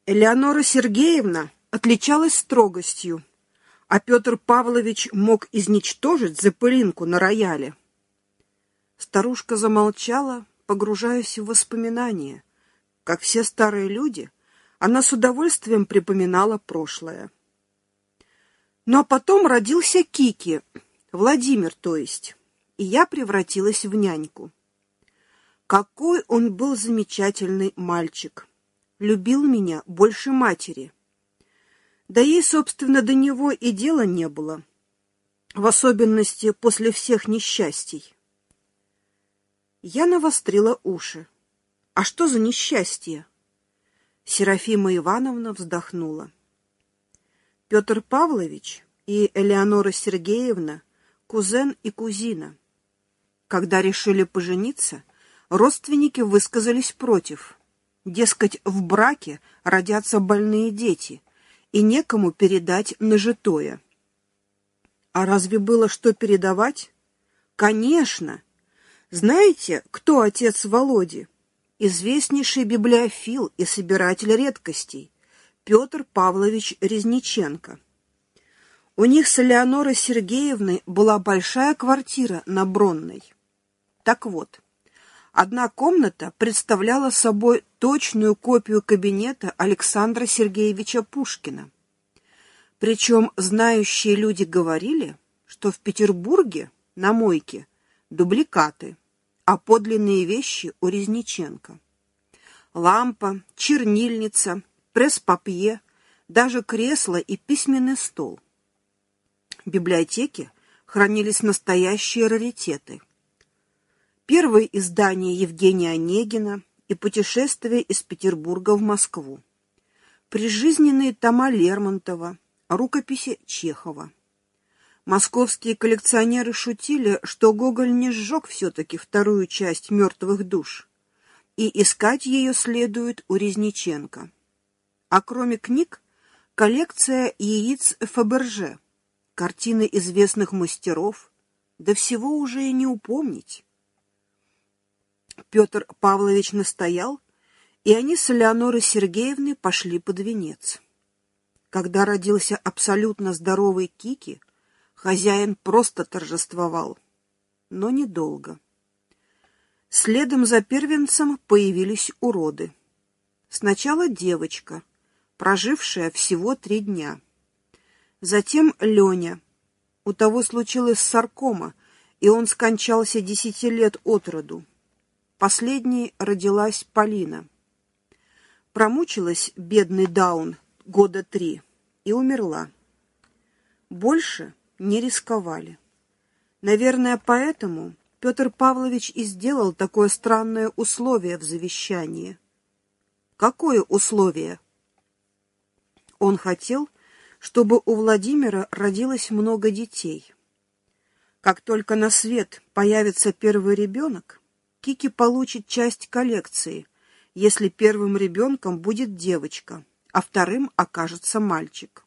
Элеонора Сергеевна отличалась строгостью, а Петр Павлович мог изничтожить запылинку на рояле. Старушка замолчала, погружаясь в воспоминания. Как все старые люди, она с удовольствием припоминала прошлое. Ну а потом родился Кики, Владимир, то есть, и я превратилась в няньку. Какой он был замечательный мальчик! Любил меня больше матери. Да ей, собственно, до него и дела не было, в особенности после всех несчастий. Я навострила уши. А что за несчастье? Серафима Ивановна вздохнула. Петр Павлович и Элеонора Сергеевна кузен и кузина. Когда решили пожениться, родственники высказались против. Дескать, в браке родятся больные дети, и некому передать нажитое. А разве было что передавать? Конечно! Знаете, кто отец Володи? Известнейший библиофил и собиратель редкостей Петр Павлович Резниченко. У них с Элеонорой Сергеевной была большая квартира на Бронной. Так вот, одна комната представляла собой точную копию кабинета Александра Сергеевича Пушкина. Причем знающие люди говорили, что в Петербурге на мойке дубликаты, а подлинные вещи у Резниченко. Лампа, чернильница, пресс-папье, даже кресло и письменный стол. В библиотеке хранились настоящие раритеты. Первые издания Евгения Онегина и «Путешествие из Петербурга в Москву», прижизненные тома Лермонтова, рукописи Чехова. Московские коллекционеры шутили, что Гоголь не сжег все-таки вторую часть «Мертвых душ», и искать ее следует у Резниченко. А кроме книг, коллекция яиц Фаберже, картины известных мастеров, да всего уже и не упомнить. Петр Павлович настоял, и они с Элеонорой Сергеевной пошли под венец. Когда родился абсолютно здоровый Кики, хозяин просто торжествовал, но недолго. Следом за первенцем появились уроды. Сначала девочка, прожившая всего 3 дня. Затем Леня. У того случилась саркома, и он скончался 10 лет от роду. Последней родилась Полина. Промучилась бедный Даун 3 года и умерла. Больше не рисковали. Наверное, поэтому Петр Павлович и сделал такое странное условие в завещании. Какое условие? Он хотел, чтобы у Владимира родилось много детей. Как только на свет появится первый ребенок, Кики получит часть коллекции, если первым ребенком будет девочка, а вторым окажется мальчик.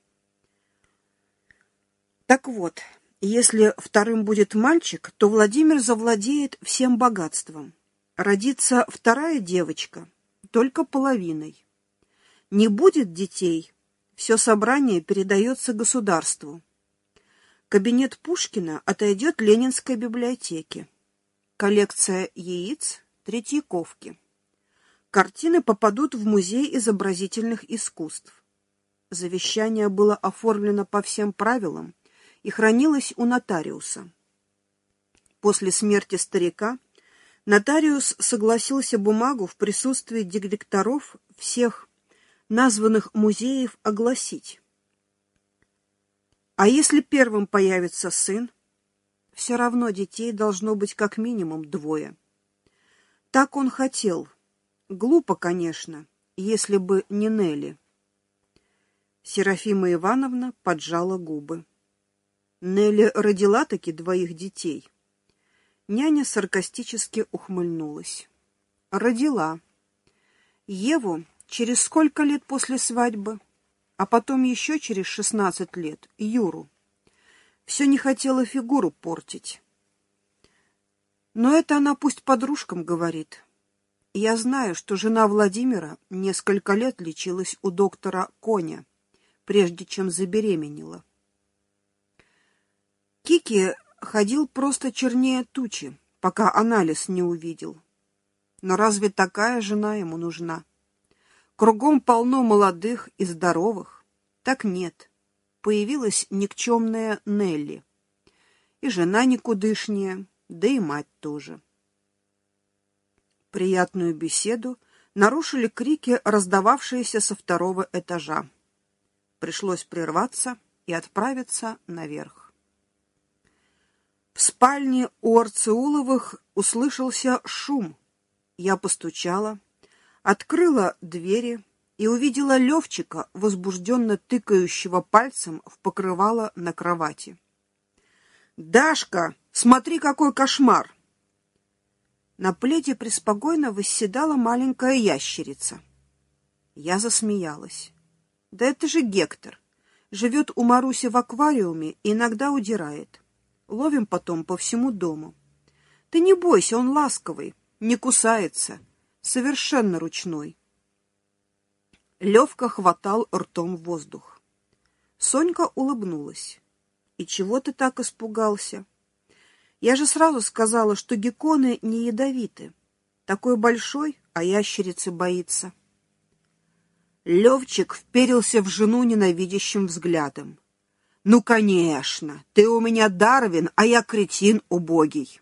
Так вот, если вторым будет мальчик, то Владимир завладеет всем богатством. Родится вторая девочка, только половиной. Не будет детей, все собрание передается государству. Кабинет Пушкина отойдет Ленинской библиотеке. Коллекция яиц Третьяковки. Картины попадут в Музей изобразительных искусств. Завещание было оформлено по всем правилам и хранилось у нотариуса. После смерти старика нотариус согласился бумагу в присутствии директоров всех названных музеев огласить. А если первым появится сын, все равно детей должно быть как минимум 2. Так он хотел. Глупо, конечно, если бы не Нелли. Серафима Ивановна поджала губы. Нелли родила-таки 2 детей. Няня саркастически ухмыльнулась. Родила. Еву через сколько лет после свадьбы? А потом еще через 16 лет Юру. Все не хотела фигуру портить. Но это она пусть подружкам говорит. Я знаю, что жена Владимира несколько лет лечилась у доктора Коня, прежде чем забеременела. Кики ходил просто чернее тучи, пока анализ не увидел. Но разве такая жена ему нужна? Кругом полно молодых и здоровых. Так нет. Появилась никчемная Нелли. И жена никудышняя, да и мать тоже. Приятную беседу нарушили крики, раздававшиеся со второго этажа. Пришлось прерваться и отправиться наверх. В спальне у Арцеуловых услышался шум. Я постучала, открыла двери и увидела Левчика, возбужденно тыкающего пальцем в покрывало на кровати. «Дашка, смотри, какой кошмар!» На пледе преспокойно восседала маленькая ящерица. Я засмеялась. «Да это же Гектор. Живет у Маруси в аквариуме и иногда удирает. Ловим потом по всему дому. Ты не бойся, он ласковый, не кусается, совершенно ручной». Левка хватал ртом воздух. Сонька улыбнулась. «И чего ты так испугался? Я же сразу сказала, что гекконы не ядовиты. Такой большой, а ящерицы боится». Левчик вперился в жену ненавидящим взглядом. «Ну, конечно, ты у меня Дарвин, а я кретин убогий.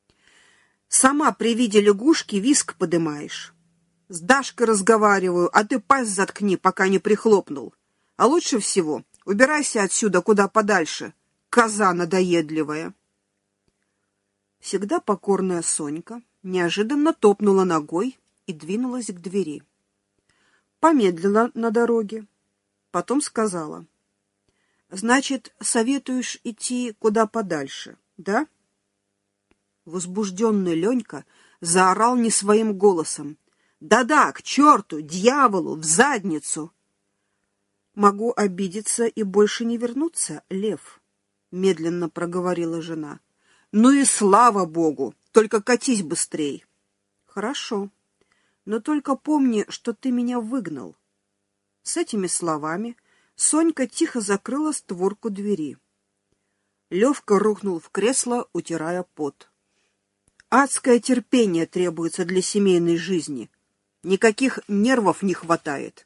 Сама при виде лягушки виск подымаешь. С Дашкой разговариваю, а ты пасть заткни, пока не прихлопнул. А лучше всего убирайся отсюда куда подальше, коза надоедливая». Всегда покорная Сонька неожиданно топнула ногой и двинулась к двери. Помедлила на дороге, потом сказала: «Значит, советуешь идти куда подальше, да?» Возбужденный Ленька заорал не своим голосом: «Да-да, к черту, дьяволу, в задницу!» «Могу обидеться и больше не вернуться, Лев», — медленно проговорила жена. «Ну и слава богу, только катись быстрей». «Хорошо, но только помни, что ты меня выгнал». С этими словами Сонька тихо закрыла створку двери. Левка рухнул в кресло, утирая пот. «Адское терпение требуется для семейной жизни. Никаких нервов не хватает».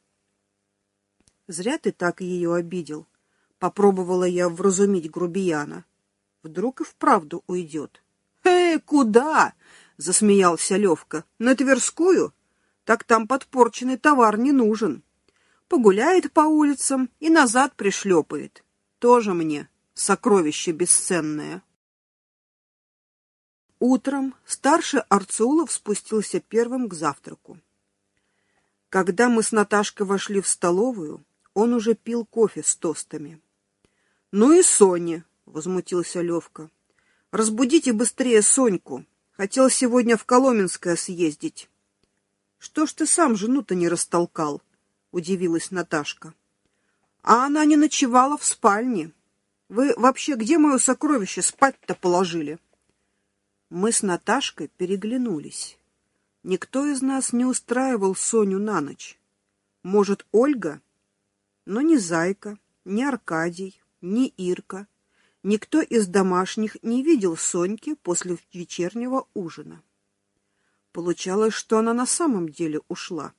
«Зря ты так ее обидел», — попробовала я вразумить грубияна. «Вдруг и вправду уйдет». Куда?» — засмеялся Левка. «На Тверскую? Так там подпорченный товар не нужен. Погуляет по улицам и назад пришлепает. Тоже мне сокровище бесценное». Утром старший Арцеулов спустился первым к завтраку. Когда мы с Наташкой вошли в столовую, он уже пил кофе с тостами. «Ну и Соня!» — возмутился Левка. «Разбудите быстрее Соньку. Хотел сегодня в Коломенское съездить». «Что ж ты сам жену-то не растолкал?» — удивилась Наташка. «А она не ночевала в спальне. Вы вообще где мое сокровище спать-то положили?» Мы с Наташкой переглянулись. Никто из нас не устраивал Соню на ночь. Может, Ольга? Но ни Зайка, ни Аркадий, ни Ирка. Никто из домашних не видел Соньки после вечернего ужина. Получалось, что она на самом деле ушла.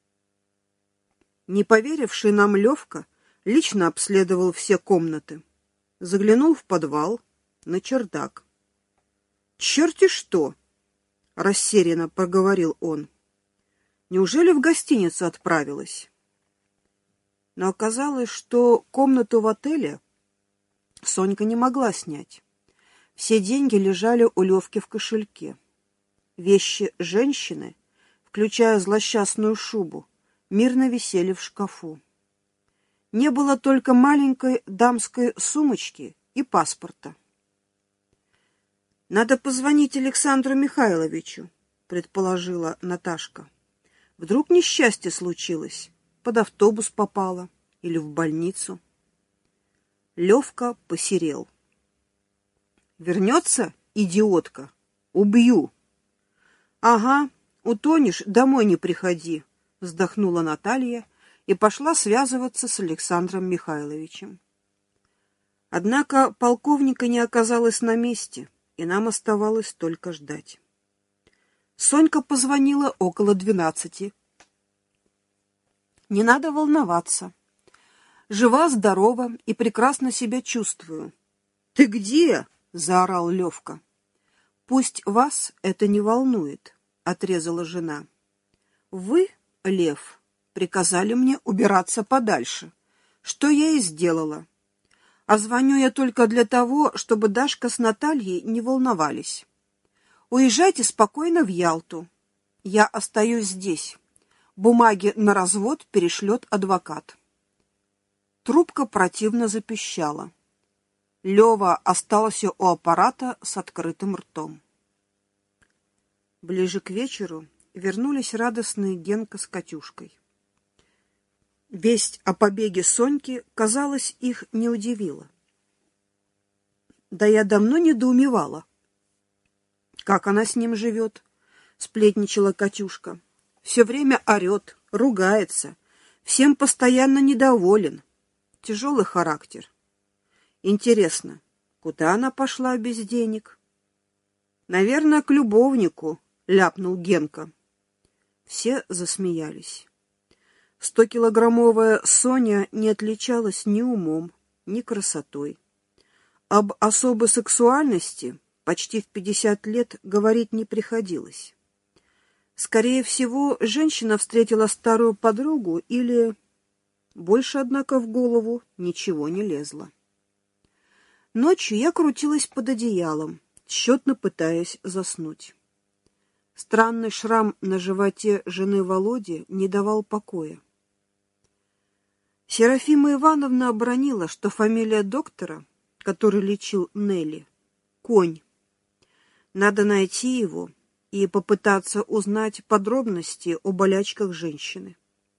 Не поверивший нам Левка лично обследовал все комнаты. Заглянул в подвал, на чердак. «Черти что!» — рассеянно проговорил он. «Неужели в гостиницу отправилась?» Но оказалось, что комнату в отеле Сонька не могла снять. Все деньги лежали у Левки в кошельке. Вещи женщины, включая злосчастную шубу, мирно висели в шкафу. Не было только маленькой дамской сумочки и паспорта. «Надо позвонить Александру Михайловичу», — предположила Наташка. «Вдруг несчастье случилось, под автобус попала или в больницу». Левка посерел. «Вернется, идиотка? Убью!» «Ага, Утонешь, домой не приходи, вздохнула Наталья и пошла связываться с Александром Михайловичем. Однако полковника не оказалось на месте, и нам оставалось только ждать. Сонька позвонила около 12. Не надо волноваться. Жива, здорова и прекрасно себя чувствую. Ты где? Заорал Левка. Пусть вас это не волнует, отрезала жена. Вы, Лев, приказали мне убираться подальше, что я и сделала. А звоню я только для того, чтобы Дашка с Натальей не волновались. Уезжайте спокойно в Ялту. Я остаюсь здесь. Бумаги на развод перешлет адвокат. Трубка противно запищала. Лева остался у аппарата с открытым ртом. Ближе к вечеру вернулись радостные Генка с Катюшкой. Весть о побеге Соньки, казалось, их не удивила. Да я давно недоумевала. Как она с ним живет? Сплетничала Катюшка. Все время орет, ругается, всем постоянно недоволен. Тяжелый характер. Интересно, куда она пошла без денег? Наверное, к любовнику, ляпнул Генка. Все засмеялись. 100-килограммовая Соня не отличалась ни умом, ни красотой. Об особой сексуальности почти в 50 лет говорить не приходилось. Скорее всего, женщина встретила старую подругу или... Больше, однако, в голову ничего не лезло. Ночью я крутилась под одеялом, тщетно пытаясь заснуть. Странный шрам на животе жены Володи не давал покоя. Серафима Ивановна обронила, что фамилия доктора, который лечил Нелли, Конь. Надо найти его и попытаться узнать подробности о болячках женщины.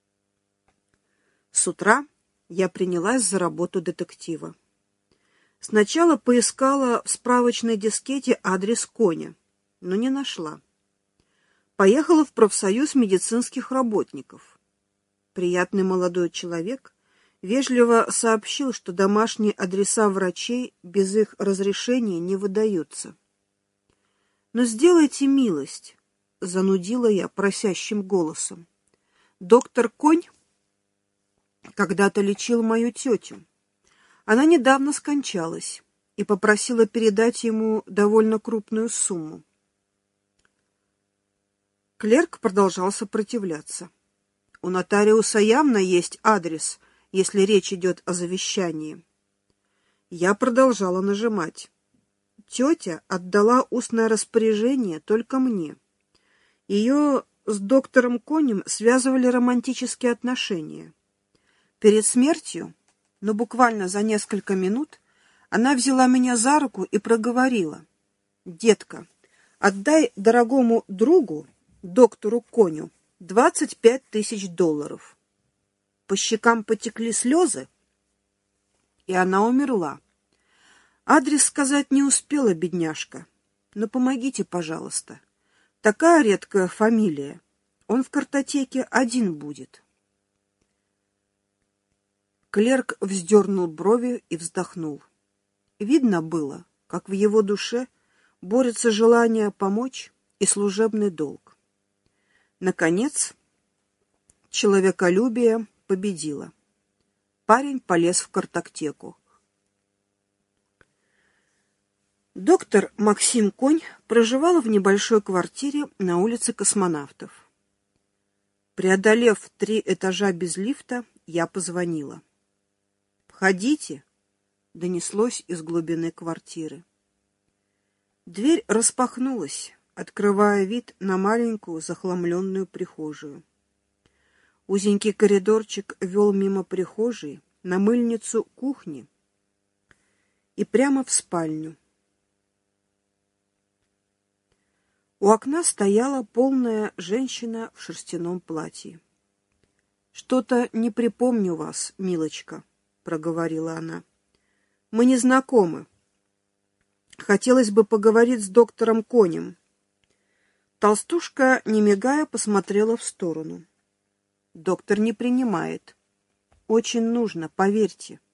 С утра я принялась за работу детектива. Сначала поискала в справочной дискете адрес Коня, но не нашла. Поехала в профсоюз медицинских работников. Приятный молодой человек вежливо сообщил, что домашние адреса врачей без их разрешения не выдаются. «Но сделайте милость», — занудила я просящим голосом. «Доктор Конь когда-то лечил мою тетю. Она недавно скончалась и попросила передать ему довольно крупную сумму». Клерк продолжал сопротивляться. «У нотариуса явно есть адрес, если речь идет о завещании». Я продолжала нажимать. Тетя отдала устное распоряжение только мне. Ее с доктором Конем связывали романтические отношения. Перед смертью, но буквально за несколько минут, она взяла меня за руку и проговорила: «Детка, отдай дорогому другу, доктору Коню, $25 000. По щекам потекли слезы, и она умерла. Адрес сказать не успела, бедняжка. Но помогите, пожалуйста. Такая редкая фамилия. Он в картотеке один будет». Клерк вздернул брови и вздохнул. Видно было, как в его душе борются желание помочь и служебный долг. Наконец, человеколюбие победило. Парень полез в картотеку. Доктор Максим Конь проживал в небольшой квартире на улице Космонавтов. Преодолев 3 этажа без лифта, я позвонила. «Входите», — донеслось из глубины квартиры. Дверь распахнулась, открывая вид на маленькую захламленную прихожую. Узенький коридорчик вел мимо прихожей на мыльницу кухни и прямо в спальню. У окна стояла полная женщина в шерстяном платье. «Что-то не припомню вас, милочка», — проговорила она. «Мы не знакомы. Хотелось бы поговорить с доктором Конем». Толстушка, не мигая, посмотрела в сторону. Доктор не принимает. Очень нужно, поверьте.